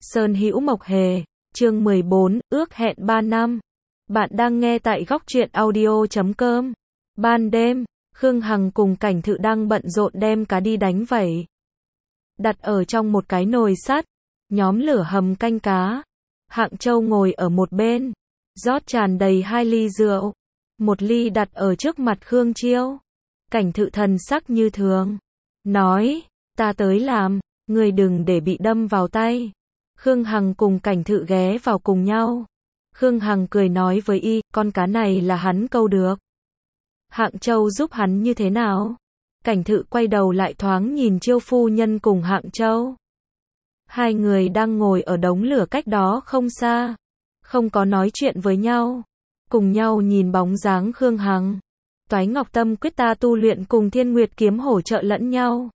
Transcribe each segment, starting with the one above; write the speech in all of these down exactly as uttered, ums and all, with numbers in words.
Sơn Hữu Mộc Hề, chương mười bốn, ước hẹn ba năm. Bạn đang nghe tại góc truyện audio chấm com. Ban đêm, Khương Hằng cùng Cảnh Thự đang bận rộn đem cá đi đánh vẩy. Đặt ở trong một cái nồi sắt, nhóm lửa hầm canh cá. Hạng Châu ngồi ở một bên, rót tràn đầy hai ly rượu. Một ly đặt ở trước mặt Khương Chiêu. Cảnh Thự thần sắc như thường, nói, ta tới làm, người đừng để bị đâm vào tay. Khương Hằng cùng Cảnh Thự ghé vào cùng nhau. Khương Hằng cười nói với y, con cá này là hắn câu được. Hạng Châu giúp hắn như thế nào? Cảnh Thự quay đầu lại thoáng nhìn Chiêu phu nhân cùng Hạng Châu. Hai người đang ngồi ở đống lửa cách đó không xa, không có nói chuyện với nhau, cùng nhau nhìn bóng dáng Khương Hằng. Toái Ngọc Tâm quyết ta tu luyện cùng Thiên Nguyệt kiếm hỗ trợ lẫn nhau.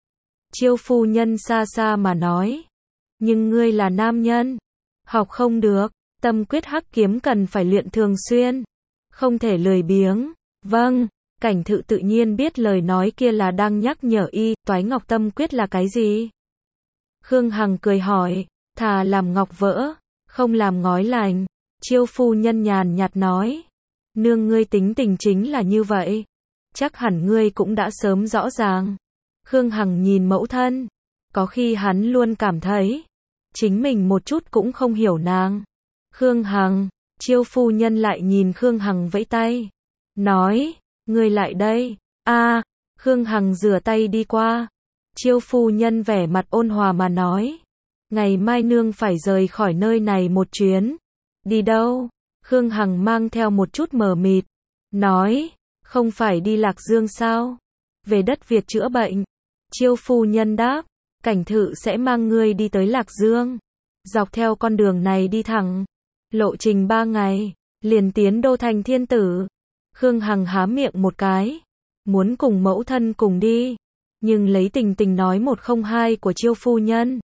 Chiêu phu nhân xa xa mà nói, nhưng ngươi là nam nhân, học không được, tâm quyết hắc kiếm cần phải luyện thường xuyên, không thể lười biếng. Vâng, Cảnh Thự tự nhiên biết lời nói kia là đang nhắc nhở y, Toái Ngọc Tâm quyết là cái gì? Khương Hằng cười hỏi, thà làm ngọc vỡ, không làm ngói lành. Chiêu phu nhân nhàn nhạt nói, nương ngươi tính tình chính là như vậy, chắc hẳn ngươi cũng đã sớm rõ ràng. Khương Hằng nhìn mẫu thân, có khi hắn luôn cảm thấy, chính mình một chút cũng không hiểu nàng. Khương Hằng, Chiêu phu nhân lại nhìn Khương Hằng vẫy tay, nói, ngươi lại đây. A, Khương Hằng rửa tay đi qua. Chiêu phu nhân vẻ mặt ôn hòa mà nói, ngày mai nương phải rời khỏi nơi này một chuyến. Đi đâu? Khương Hằng mang theo một chút mờ mịt, nói, không phải đi Lạc Dương sao? Về đất Việt chữa bệnh. Chiêu phu nhân đáp, Cảnh Thự sẽ mang ngươi đi tới Lạc Dương. Dọc theo con đường này đi thẳng, lộ trình ba ngày, liền tiến đô thành Thiên Tử. Khương Hằng há miệng một cái, muốn cùng mẫu thân cùng đi, nhưng lấy tình tình nói một không hai của Chiêu phu nhân,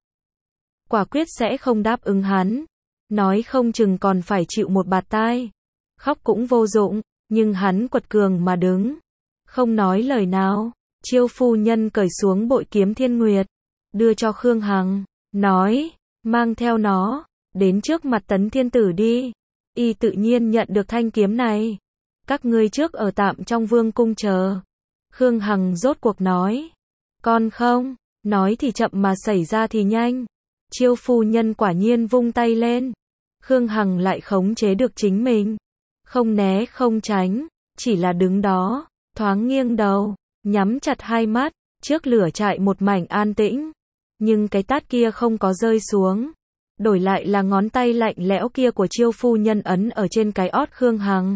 quả quyết sẽ không đáp ứng hắn, nói không chừng còn phải chịu một bạt tai, khóc cũng vô dụng, nhưng hắn quật cường mà đứng, không nói lời nào. Chiêu phu nhân cởi xuống bội kiếm Thiên Nguyệt, đưa cho Khương Hằng, nói, mang theo nó, đến trước mặt Tấn Thiên Tử đi. Y tự nhiên nhận được thanh kiếm này. Các ngươi trước ở tạm trong vương cung chờ. Khương Hằng rốt cuộc nói, con không, nói thì chậm mà xảy ra thì nhanh. Chiêu phu nhân quả nhiên vung tay lên. Khương Hằng lại khống chế được chính mình, không né không tránh, chỉ là đứng đó, thoáng nghiêng đầu, nhắm chặt hai mắt, trước lửa trại một mảnh an tĩnh. Nhưng cái tát kia không có rơi xuống, đổi lại là ngón tay lạnh lẽo kia của Chiêu phu nhân ấn ở trên cái ót Khương Hằng,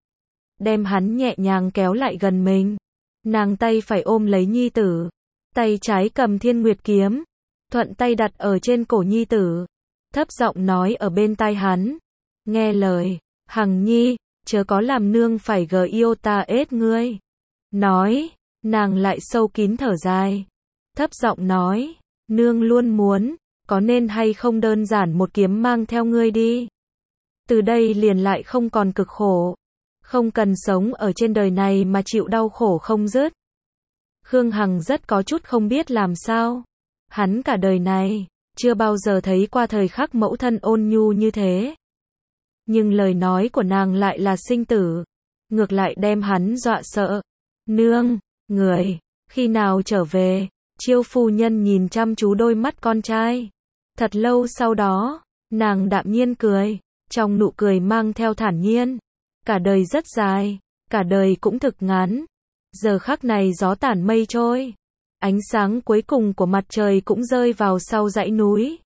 đem hắn nhẹ nhàng kéo lại gần mình. Nàng tay phải ôm lấy nhi tử, tay trái cầm Thiên Nguyệt kiếm, thuận tay đặt ở trên cổ nhi tử, thấp giọng nói ở bên tai hắn, nghe lời, Hằng nhi, chớ có làm nương phải gờ yêu ta ết ngươi. Nói, nàng lại sâu kín thở dài, thấp giọng nói, nương luôn muốn, có nên hay không đơn giản một kiếm mang theo ngươi đi. Từ đây liền lại không còn cực khổ, không cần sống ở trên đời này mà chịu đau khổ không dứt. Khương Hằng rất có chút không biết làm sao. Hắn cả đời này, chưa bao giờ thấy qua thời khắc mẫu thân ôn nhu như thế. Nhưng lời nói của nàng lại là sinh tử, ngược lại đem hắn dọa sợ. Nương, người, khi nào trở về? Chiêu phu nhân nhìn chăm chú đôi mắt con trai. Thật lâu sau đó, nàng đạm nhiên cười, trong nụ cười mang theo thản nhiên. Cả đời rất dài, cả đời cũng thực ngắn. Giờ khắc này gió tản mây trôi, ánh sáng cuối cùng của mặt trời cũng rơi vào sau dãy núi.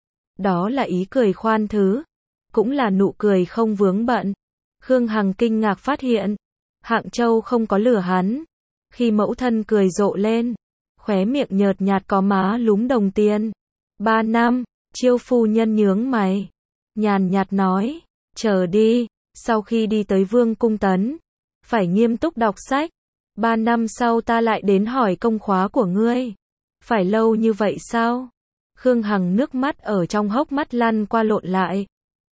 Đó là ý cười khoan thứ, cũng là nụ cười không vướng bận. Khương Hằng kinh ngạc phát hiện, Hạng Châu không có lừa hắn. Khi mẫu thân cười rộ lên, khóe miệng nhợt nhạt có má lúm đồng tiền. Ba năm, Chiêu phu nhân nhướng mày, nhàn nhạt nói, chờ đi, sau khi đi tới vương cung Tấn, phải nghiêm túc đọc sách. Ba năm sau ta lại đến hỏi công khóa của ngươi. Phải lâu như vậy sao? Khương Hằng nước mắt ở trong hốc mắt lăn qua lộn lại.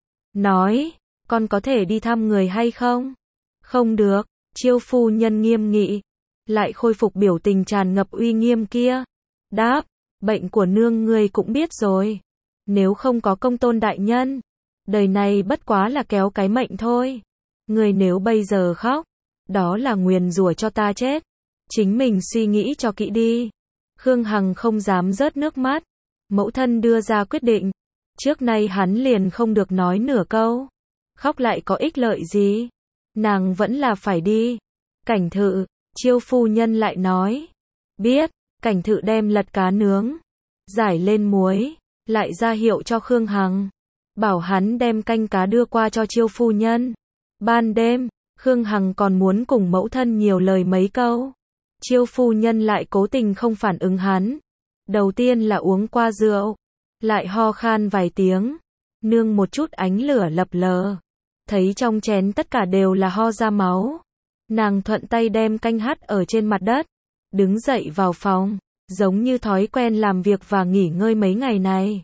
Nói, con có thể đi thăm người hay không? Không được. Chiêu phu nhân nghiêm nghị, lại khôi phục biểu tình tràn ngập uy nghiêm kia. Đáp, bệnh của nương ngươi cũng biết rồi. Nếu không có công tôn đại nhân, đời này bất quá là kéo cái mệnh thôi. Người nếu bây giờ khóc, đó là nguyền rủa cho ta chết. Chính mình suy nghĩ cho kỹ đi. Khương Hằng không dám rớt nước mắt. Mẫu thân đưa ra quyết định. Trước nay hắn liền không được nói nửa câu. Khóc lại có ích lợi gì? Nàng vẫn là phải đi. Cảnh Thự, Chiêu phu nhân lại nói. Biết, Cảnh Thự đem lật cá nướng, giải lên muối, lại ra hiệu cho Khương Hằng. Bảo hắn đem canh cá đưa qua cho Chiêu phu nhân. Ban đêm, Khương Hằng còn muốn cùng mẫu thân nhiều lời mấy câu. Chiêu phu nhân lại cố tình không phản ứng hắn. Đầu tiên là uống qua rượu, lại ho khan vài tiếng, nương một chút ánh lửa lập lờ. Thấy trong chén tất cả đều là ho ra máu. Nàng thuận tay đem canh hắt ở trên mặt đất, đứng dậy vào phòng, giống như thói quen làm việc và nghỉ ngơi mấy ngày này.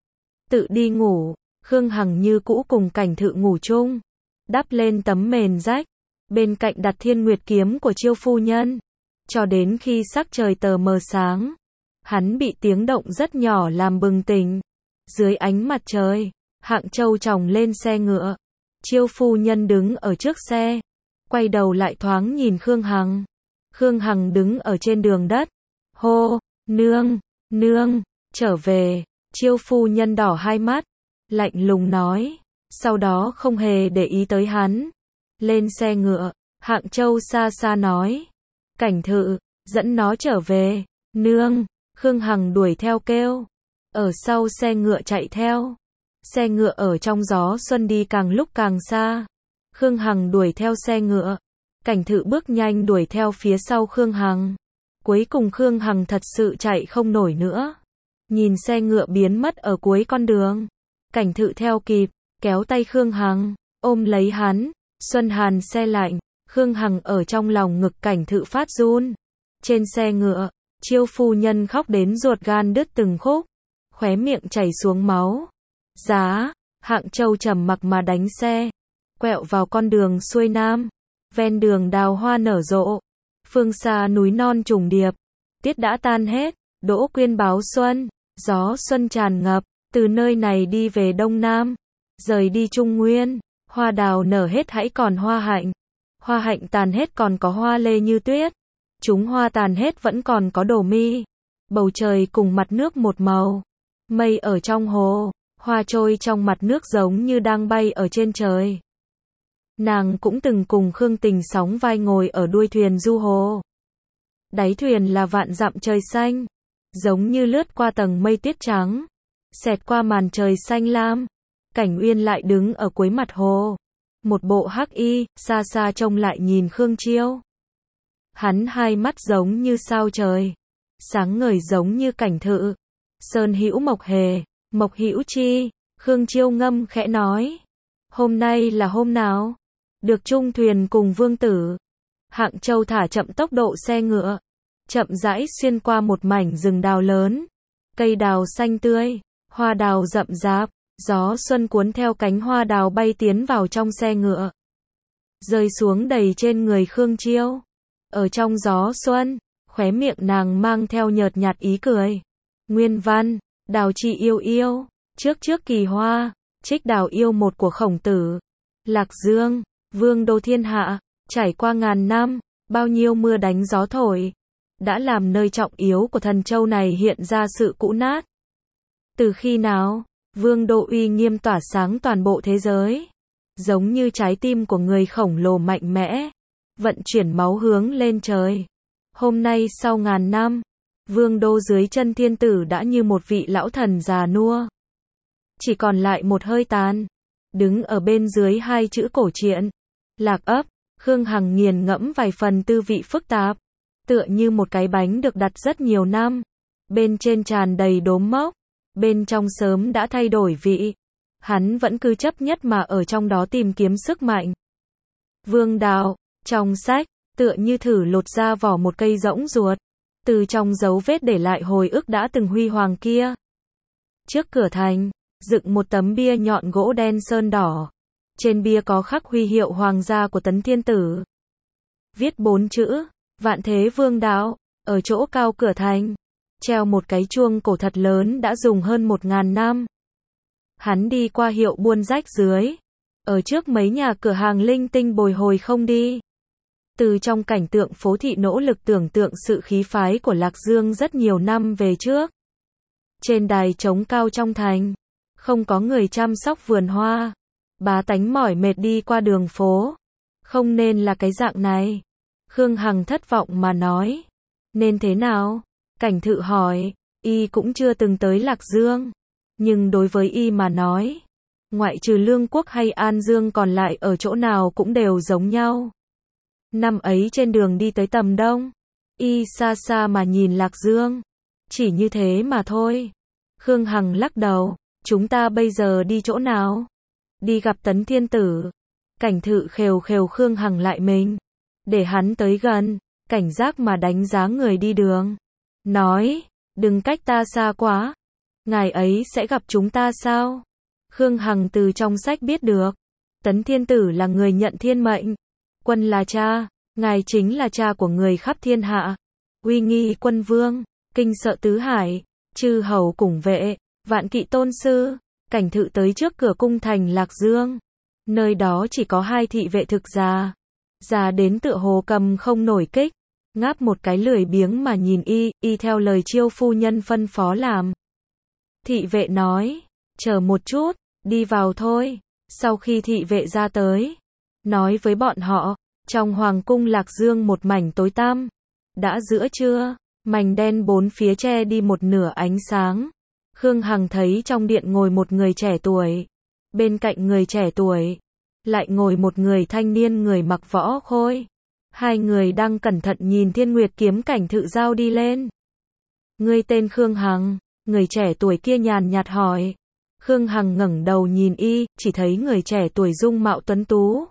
Tự đi ngủ, Khương Hằng như cũ cùng Cảnh Thự ngủ chung, đắp lên tấm mền rách, bên cạnh đặt Thiên Nguyệt kiếm của Chiêu phu nhân, cho đến khi sắc trời tờ mờ sáng. Hắn bị tiếng động rất nhỏ làm bừng tỉnh. Dưới ánh mặt trời, Hạng Châu chồng lên xe ngựa. Chiêu phu nhân đứng ở trước xe, quay đầu lại thoáng nhìn Khương Hằng. Khương Hằng đứng ở trên đường đất, hô, nương, nương, trở về. Chiêu phu nhân đỏ hai mắt, lạnh lùng nói, sau đó không hề để ý tới hắn. Lên xe ngựa, Hạng Châu xa xa nói, Cảnh Thự, dẫn nó trở về. Nương. Khương Hằng đuổi theo kêu. Ở sau xe ngựa chạy theo. Xe ngựa ở trong gió xuân đi càng lúc càng xa. Khương Hằng đuổi theo xe ngựa. Cảnh Thự bước nhanh đuổi theo phía sau Khương Hằng. Cuối cùng Khương Hằng thật sự chạy không nổi nữa. Nhìn xe ngựa biến mất ở cuối con đường. Cảnh Thự theo kịp, kéo tay Khương Hằng, ôm lấy hắn. Xuân hàn xe lạnh, Khương Hằng ở trong lòng ngực Cảnh Thự phát run. Trên xe ngựa, Chiêu phu nhân khóc đến ruột gan đứt từng khúc, khóe miệng chảy xuống máu. Giá, Hạng Châu trầm mặc mà đánh xe, quẹo vào con đường xuôi nam. Ven đường đào hoa nở rộ, phương xa núi non trùng điệp. Tiết đã tan hết, đỗ quyên báo xuân, gió xuân tràn ngập, từ nơi này đi về đông nam, rời đi Trung Nguyên. Hoa đào nở hết hãy còn hoa hạnh, hoa hạnh tàn hết còn có hoa lê như tuyết. Chúng hoa tàn hết vẫn còn có đổ mi. Bầu trời cùng mặt nước một màu. Mây ở trong hồ, hoa trôi trong mặt nước giống như đang bay ở trên trời. Nàng cũng từng cùng Khương Tình sóng vai ngồi ở đuôi thuyền du hồ. Đáy thuyền là vạn dặm trời xanh, giống như lướt qua tầng mây tiết trắng, xẹt qua màn trời xanh lam. Cảnh Uyên lại đứng ở cuối mặt hồ, một bộ hắc y, xa xa trông lại nhìn Khương Chiêu. Hắn hai mắt giống như sao trời, sáng ngời giống như Cảnh Thự. Sơn hữu Mộc Hề, Mộc hữu Chi. Khương Chiêu ngâm khẽ nói, hôm nay là hôm nào? Được chung thuyền cùng vương tử. Hạng Châu thả chậm tốc độ xe ngựa, chậm rãi xuyên qua một mảnh rừng đào lớn. Cây đào xanh tươi, hoa đào rậm rạp, gió xuân cuốn theo cánh hoa đào bay tiến vào trong xe ngựa, rơi xuống đầy trên người Khương Chiêu. Ở trong gió xuân, khóe miệng nàng mang theo nhợt nhạt ý cười. Nguyên văn, đào chi yêu yêu, trước trước kỳ hoa, trích đào yêu một của Khổng Tử. Lạc Dương, vương đô thiên hạ, trải qua ngàn năm, bao nhiêu mưa đánh gió thổi, đã làm nơi trọng yếu của thần châu này hiện ra sự cũ nát. Từ khi nào, vương đô uy nghiêm tỏa sáng toàn bộ thế giới, giống như trái tim của người khổng lồ mạnh mẽ, vận chuyển máu hướng lên trời. Hôm nay sau ngàn năm, vương đô dưới chân thiên tử đã như một vị lão thần già nua, chỉ còn lại một hơi tàn, đứng ở bên dưới hai chữ cổ truyện, Lạc Ấp. Khương Hằng nghiền ngẫm vài phần tư vị phức tạp, tựa như một cái bánh được đặt rất nhiều năm, bên trên tràn đầy đốm mốc, bên trong sớm đã thay đổi vị. Hắn vẫn cứ chấp nhất mà ở trong đó tìm kiếm sức mạnh. Vương đạo, trong sách, tựa như thử lột ra vỏ một cây rỗng ruột, từ trong dấu vết để lại hồi ức đã từng huy hoàng kia. Trước cửa thành, dựng một tấm bia nhọn gỗ đen sơn đỏ. Trên bia có khắc huy hiệu hoàng gia của Tấn Thiên Tử. Viết bốn chữ, Vạn Thế Vương Đạo. Ở chỗ cao cửa thành, treo một cái chuông cổ thật lớn đã dùng hơn một ngàn năm. Hắn đi qua hiệu buôn rách dưới. Ở trước mấy nhà cửa hàng linh tinh bồi hồi không đi. Từ trong cảnh tượng phố thị nỗ lực tưởng tượng sự khí phái của Lạc Dương rất nhiều năm về trước. Trên đài trống cao trong thành, không có người chăm sóc vườn hoa. Bá tánh mỏi mệt đi qua đường phố. Không nên là cái dạng này. Khương Hằng thất vọng mà nói. Nên thế nào? Cảnh Thự hỏi. Y cũng chưa từng tới Lạc Dương. Nhưng đối với Y mà nói, ngoại trừ Lương Quốc hay An Dương còn lại ở chỗ nào cũng đều giống nhau. Năm ấy trên đường đi tới Tầm Đông, Y xa xa mà nhìn Lạc Dương. Chỉ như thế mà thôi. Khương Hằng lắc đầu. Chúng ta bây giờ đi chỗ nào? Đi gặp Tấn Thiên Tử. Cảnh Thự khều khều Khương Hằng lại mình. Để hắn tới gần, cảnh giác mà đánh giá người đi đường. Nói, đừng cách ta xa quá. Ngài ấy sẽ gặp chúng ta sao? Khương Hằng từ trong sách biết được. Tấn Thiên Tử là người nhận thiên mệnh. Quân là cha, ngài chính là cha của người khắp thiên hạ. Uy nghi quân vương, kinh sợ tứ hải, chư hầu cùng vệ, vạn kỵ tôn sư. Cảnh Thự tới trước cửa cung thành Lạc Dương. Nơi đó chỉ có hai thị vệ thực già. Già đến tựa hồ cầm không nổi kích. Ngáp một cái lười biếng mà nhìn Y, Y theo lời Chiêu phu nhân phân phó làm. Thị vệ nói, chờ một chút, đi vào thôi. Sau khi thị vệ ra tới, nói với bọn họ, trong hoàng cung Lạc Dương một mảnh tối tăm. Đã giữa trưa, mảnh đen bốn phía che đi một nửa ánh sáng. Khương Hằng thấy trong điện ngồi một người trẻ tuổi. Bên cạnh người trẻ tuổi, lại ngồi một người thanh niên người mặc võ khôi. Hai người đang cẩn thận nhìn Thiên Nguyệt kiếm Cảnh Thự giao đi lên. Ngươi tên Khương Hằng, người trẻ tuổi kia nhàn nhạt hỏi. Khương Hằng ngẩng đầu nhìn Y, chỉ thấy người trẻ tuổi dung mạo tuấn tú.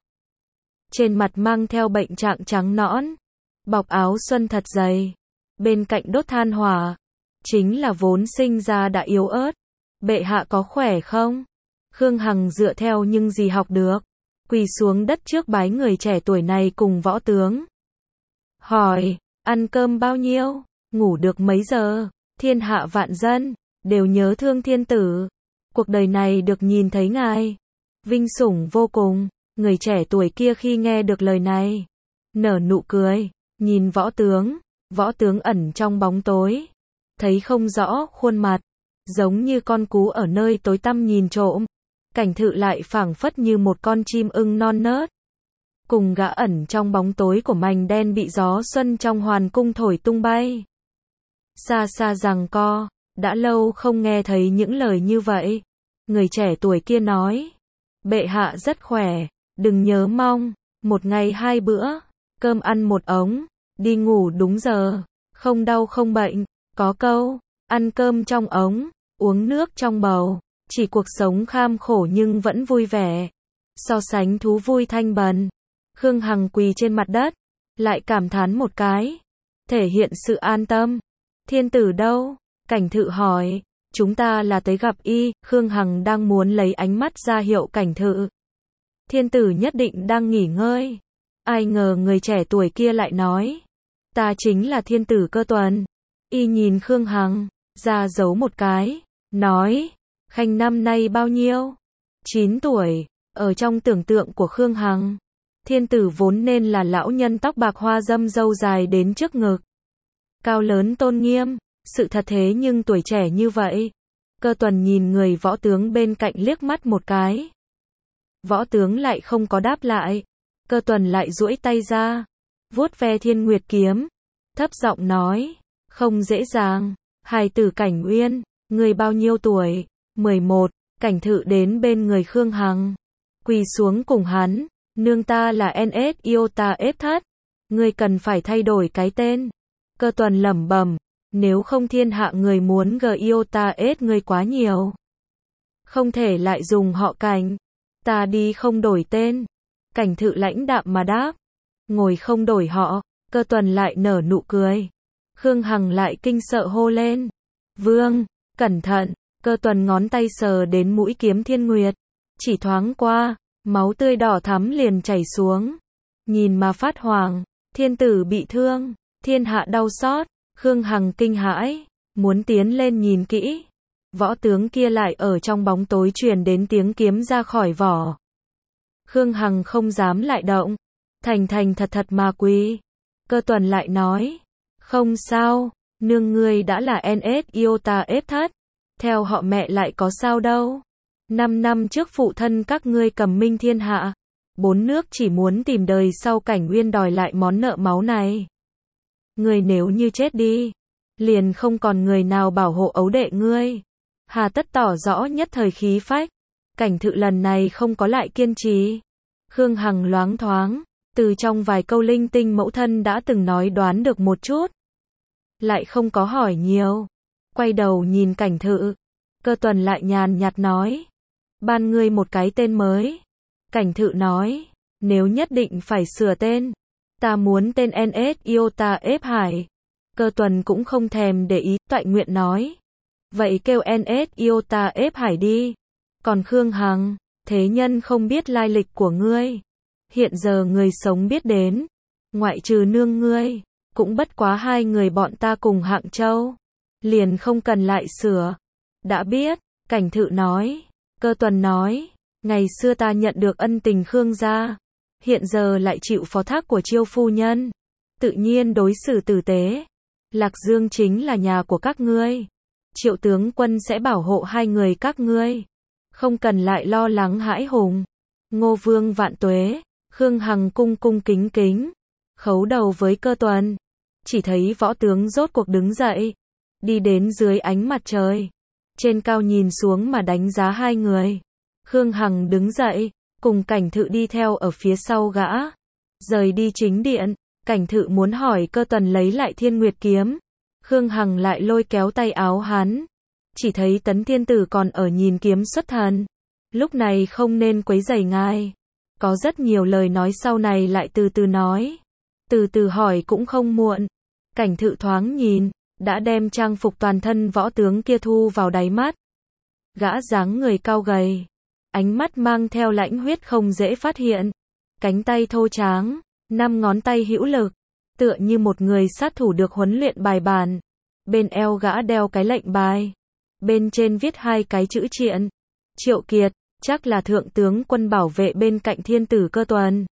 Trên mặt mang theo bệnh trạng trắng nõn, bọc áo xuân thật dày. Bên cạnh đốt than hỏa, chính là vốn sinh ra đã yếu ớt. Bệ hạ có khỏe không? Khương Hằng dựa theo những gì học được, quỳ xuống đất trước bái người trẻ tuổi này cùng võ tướng. Hỏi, ăn cơm bao nhiêu? Ngủ được mấy giờ? Thiên hạ vạn dân đều nhớ thương thiên tử. Cuộc đời này được nhìn thấy ngài, vinh sủng vô cùng. Người trẻ tuổi kia khi nghe được lời này, nở nụ cười, nhìn võ tướng. Võ tướng ẩn trong bóng tối, thấy không rõ khuôn mặt, giống như con cú ở nơi tối tăm nhìn trộm. Cảnh Thự lại phảng phất như một con chim ưng non nớt, cùng gã ẩn trong bóng tối của mành đen bị gió xuân trong hoàn cung thổi tung bay. Xa xa giằng co, đã lâu không nghe thấy những lời như vậy. Người trẻ tuổi kia nói, bệ hạ rất khỏe, đừng nhớ mong, một ngày hai bữa, cơm ăn một ống, đi ngủ đúng giờ, không đau không bệnh. Có câu, ăn cơm trong ống, uống nước trong bầu, chỉ cuộc sống kham khổ nhưng vẫn vui vẻ. So sánh thú vui thanh bần. Khương Hằng quỳ trên mặt đất, lại cảm thán một cái, thể hiện sự an tâm. Thiên tử đâu? Cảnh Thự hỏi. Chúng ta là tới gặp Y. Khương Hằng đang muốn lấy ánh mắt ra hiệu Cảnh Thự. Thiên tử nhất định đang nghỉ ngơi. Ai ngờ người trẻ tuổi kia lại nói, ta chính là thiên tử Cơ Tuần. Y nhìn Khương Hằng, ra dấu một cái, nói, Khanh năm nay bao nhiêu? chín tuổi. Ở trong tưởng tượng của Khương Hằng, thiên tử vốn nên là lão nhân tóc bạc hoa dâm râu dài đến trước ngực, cao lớn tôn nghiêm. Sự thật thế nhưng tuổi trẻ như vậy. Cơ Tuần nhìn người võ tướng bên cạnh liếc mắt một cái. Võ tướng lại không có đáp lại. Cơ Tuần lại duỗi tay ra, vuốt ve Thiên Nguyệt kiếm, thấp giọng nói, không dễ dàng. Hài tử Cảnh Uyên, người bao nhiêu tuổi? mười một. Cảnh Thự đến bên người Khương Hằng, quỳ xuống cùng hắn. Nương ta là en ét Iota ép thất, ngươi cần phải thay đổi cái tên. Cơ Tuần lẩm bẩm, nếu không thiên hạ người muốn g Iota S ngươi quá nhiều, không thể lại dùng họ Cảnh. Ta đi không đổi tên. Cảnh Thự lãnh đạm mà đáp, ngồi không đổi họ. Cơ Tuần lại nở nụ cười. Khương Hằng lại kinh sợ hô lên, vương, cẩn thận. Cơ Tuần ngón tay sờ đến mũi kiếm Thiên Nguyệt, chỉ thoáng qua, máu tươi đỏ thắm liền chảy xuống. Nhìn mà phát hoàng, thiên tử bị thương, thiên hạ đau xót. Khương Hằng kinh hãi, muốn tiến lên nhìn kỹ. Võ tướng kia lại ở trong bóng tối truyền đến tiếng kiếm ra khỏi vỏ. Khương Hằng không dám lại động, thành thành thật thật mà quỳ. Cơ Tuần lại nói, không sao, nương ngươi đã là en ét Iota ép thất, theo họ mẹ lại có sao đâu. Năm năm trước phụ thân các ngươi cầm minh thiên hạ, bốn nước chỉ muốn tìm đời sau Cảnh Uyên đòi lại món nợ máu này. Ngươi nếu như chết đi, liền không còn người nào bảo hộ ấu đệ ngươi. Hà tất tỏ rõ nhất thời khí phách. Cảnh Thự lần này không có lại kiên trì. Khương Hằng loáng thoáng, từ trong vài câu linh tinh mẫu thân đã từng nói đoán được một chút. Lại không có hỏi nhiều. Quay đầu nhìn Cảnh Thự. Cơ Tuần lại nhàn nhạt nói, ban ngươi một cái tên mới. Cảnh Thự nói, nếu nhất định phải sửa tên, ta muốn tên en ét Iota ép Hải. Cơ Tuần cũng không thèm để ý, toại nguyện nói, vậy kêu en ét Iota ép Hải đi. Còn Khương Hằng, thế nhân không biết lai lịch của ngươi. Hiện giờ người sống biết đến, ngoại trừ nương ngươi, cũng bất quá hai người bọn ta cùng Hạng Châu. Liền không cần lại sửa. Đã biết, Cảnh Thự nói. Cơ Tuần nói, ngày xưa ta nhận được ân tình Khương gia, hiện giờ lại chịu phó thác của Chiêu phu nhân, tự nhiên đối xử tử tế. Lạc Dương chính là nhà của các ngươi, Triệu tướng quân sẽ bảo hộ hai người các ngươi, không cần lại lo lắng hãi hùng. Ngô Vương vạn tuế. Khương Hằng cung cung kính kính, khấu đầu với Cơ Tuần. Chỉ thấy võ tướng rốt cuộc đứng dậy, đi đến dưới ánh mặt trời, trên cao nhìn xuống mà đánh giá hai người. Khương Hằng đứng dậy, cùng Cảnh Thự đi theo ở phía sau gã. Rời đi chính điện, Cảnh Thự muốn hỏi Cơ Tuần lấy lại Thiên Nguyệt kiếm. Khương Hằng lại lôi kéo tay áo hắn. Chỉ thấy Tấn Thiên Tử còn ở nhìn kiếm xuất thần. Lúc này không nên quấy rầy ngài. Có rất nhiều lời nói sau này lại từ từ nói. Từ từ hỏi cũng không muộn. Cảnh Thự thoáng nhìn, đã đem trang phục toàn thân võ tướng kia thu vào đáy mắt. Gã dáng người cao gầy, ánh mắt mang theo lãnh huyết không dễ phát hiện. Cánh tay thô tráng, năm ngón tay hữu lực, tựa như một người sát thủ được huấn luyện bài bản. Bên eo gã đeo cái lệnh bài, bên trên viết hai cái chữ triện. Triệu Kiệt, chắc là thượng tướng quân bảo vệ bên cạnh Thiên Tử Cơ Tuần.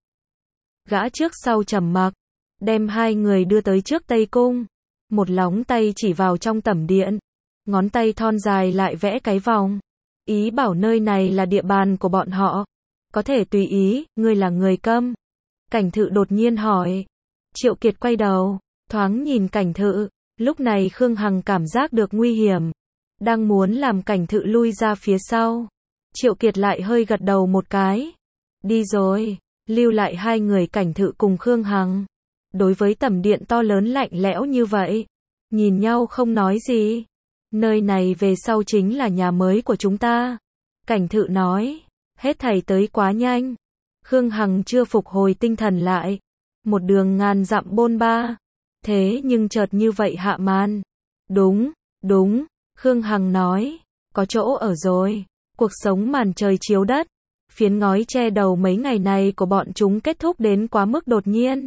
Gã trước sau trầm mặc, đem hai người đưa tới trước Tây Cung. Một lóng tay chỉ vào trong tẩm điện, ngón tay thon dài lại vẽ cái vòng, ý bảo nơi này là địa bàn của bọn họ, có thể tùy ý. Ngươi là người Câm? Cảnh Thự đột nhiên hỏi. Triệu Kiệt quay đầu, thoáng nhìn Cảnh Thự. Lúc này Khương Hằng cảm giác được nguy hiểm, đang muốn làm Cảnh Thự lui ra phía sau. Triệu Kiệt lại hơi gật đầu một cái. Đi rồi, lưu lại hai người Cảnh Thự cùng Khương Hằng. Đối với tẩm điện to lớn lạnh lẽo như vậy, nhìn nhau không nói gì. Nơi này về sau chính là nhà mới của chúng ta. Cảnh Thự nói, hết thảy tới quá nhanh. Khương Hằng chưa phục hồi tinh thần lại. Một đường ngàn dặm bôn ba. Thế nhưng chợt như vậy hạ màn. Đúng, đúng, Khương Hằng nói, có chỗ ở rồi. Cuộc sống màn trời chiếu đất, phiến ngói che đầu mấy ngày này của bọn chúng kết thúc đến quá mức đột nhiên.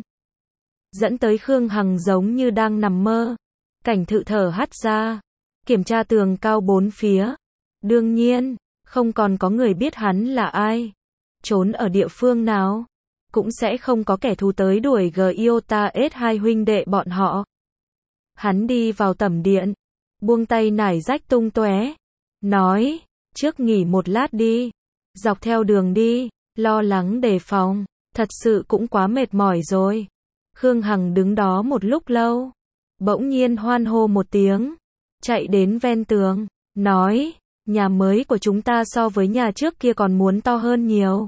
Dẫn tới Khương Hằng giống như đang nằm mơ. Cảnh Thự thở hắt ra, kiểm tra tường cao bốn phía. Đương nhiên, không còn có người biết hắn là ai, trốn ở địa phương nào, cũng sẽ không có kẻ thù tới đuổi G Iota ét hai huynh đệ bọn họ. Hắn đi vào tẩm điện, buông tay nải rách tung tóe, nói, trước nghỉ một lát đi, dọc theo đường đi, lo lắng đề phòng, thật sự cũng quá mệt mỏi rồi. Khương Hằng đứng đó một lúc lâu, bỗng nhiên hoan hô một tiếng, chạy đến ven tường, nói, nhà mới của chúng ta so với nhà trước kia còn muốn to hơn nhiều.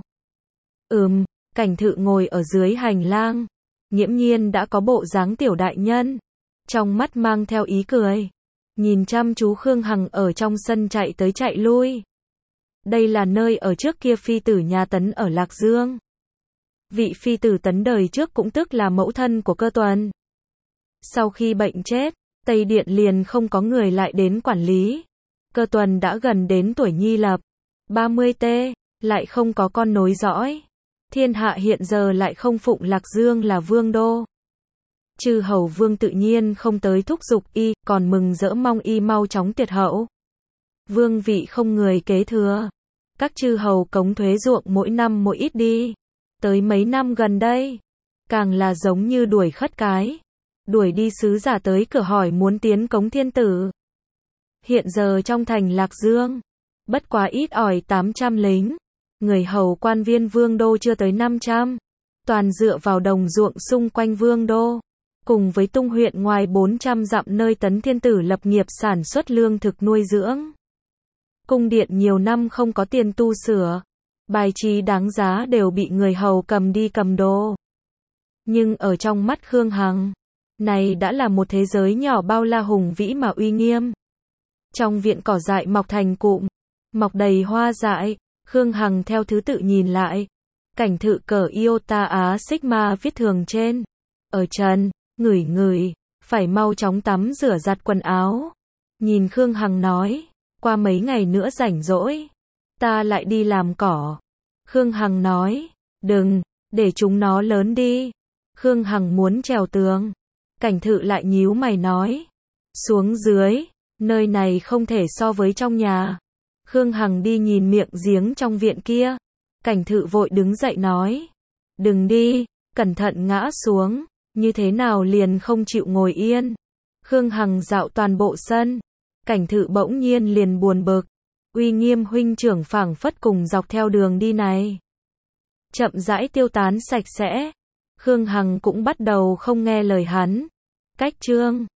Ừm, Cảnh Thự ngồi ở dưới hành lang, nghiễm nhiên đã có bộ dáng tiểu đại nhân, trong mắt mang theo ý cười, nhìn chăm chú Khương Hằng ở trong sân chạy tới chạy lui. Đây là nơi ở trước kia phi tử nhà Tấn ở Lạc Dương. Vị phi tử Tấn đời trước cũng tức là mẫu thân của Cơ Tuần. Sau khi bệnh chết, Tây Điện liền không có người lại đến quản lý. Cơ Tuần đã gần đến tuổi nhi lập, ba mươi T, lại không có con nối dõi. Thiên hạ hiện giờ lại không phụng Lạc Dương là vương đô. Chư hầu vương tự nhiên không tới thúc giục y, còn mừng rỡ mong y mau chóng tuyệt hậu. Vương vị không người kế thừa. Các chư hầu cống thuế ruộng mỗi năm mỗi ít đi. Tới mấy năm gần đây, càng là giống như đuổi khất cái. Đuổi đi sứ giả tới cửa hỏi muốn tiến cống thiên tử. Hiện giờ trong thành Lạc Dương, bất quá ít ỏi tám trăm lính. Người hầu quan viên vương đô chưa tới năm trăm. Toàn dựa vào đồng ruộng xung quanh vương đô. Cùng với tung huyện ngoài bốn trăm dặm nơi tấn thiên tử lập nghiệp sản xuất lương thực nuôi dưỡng. Cung điện nhiều năm không có tiền tu sửa. Bài trí đáng giá đều bị người hầu cầm đi cầm đồ. Nhưng ở trong mắt Khương Hằng, này đã là một thế giới nhỏ bao la hùng vĩ mà uy nghiêm. Trong viện cỏ dại mọc thành cụm, mọc đầy hoa dại, Khương Hằng theo thứ tự nhìn lại. Cảnh thự cờ Iota Á Sigma viết thường trên. Ở trần, ngửi ngửi, phải mau chóng tắm rửa giặt quần áo. Nhìn Khương Hằng nói, qua mấy ngày nữa rảnh rỗi, ta lại đi làm cỏ. Khương Hằng nói, đừng, để chúng nó lớn đi. Khương Hằng muốn trèo tường. Cảnh thự lại nhíu mày nói, xuống dưới, nơi này không thể so với trong nhà. Khương Hằng đi nhìn miệng giếng trong viện kia. Cảnh thự vội đứng dậy nói, đừng đi, cẩn thận ngã xuống, như thế nào liền không chịu ngồi yên. Khương Hằng dạo toàn bộ sân. Cảnh thự bỗng nhiên liền buồn bực. Uy nghiêm huynh trưởng phảng phất cùng dọc theo đường đi này. Chậm rãi tiêu tán sạch sẽ. Khương Hằng cũng bắt đầu không nghe lời hắn. Cách chương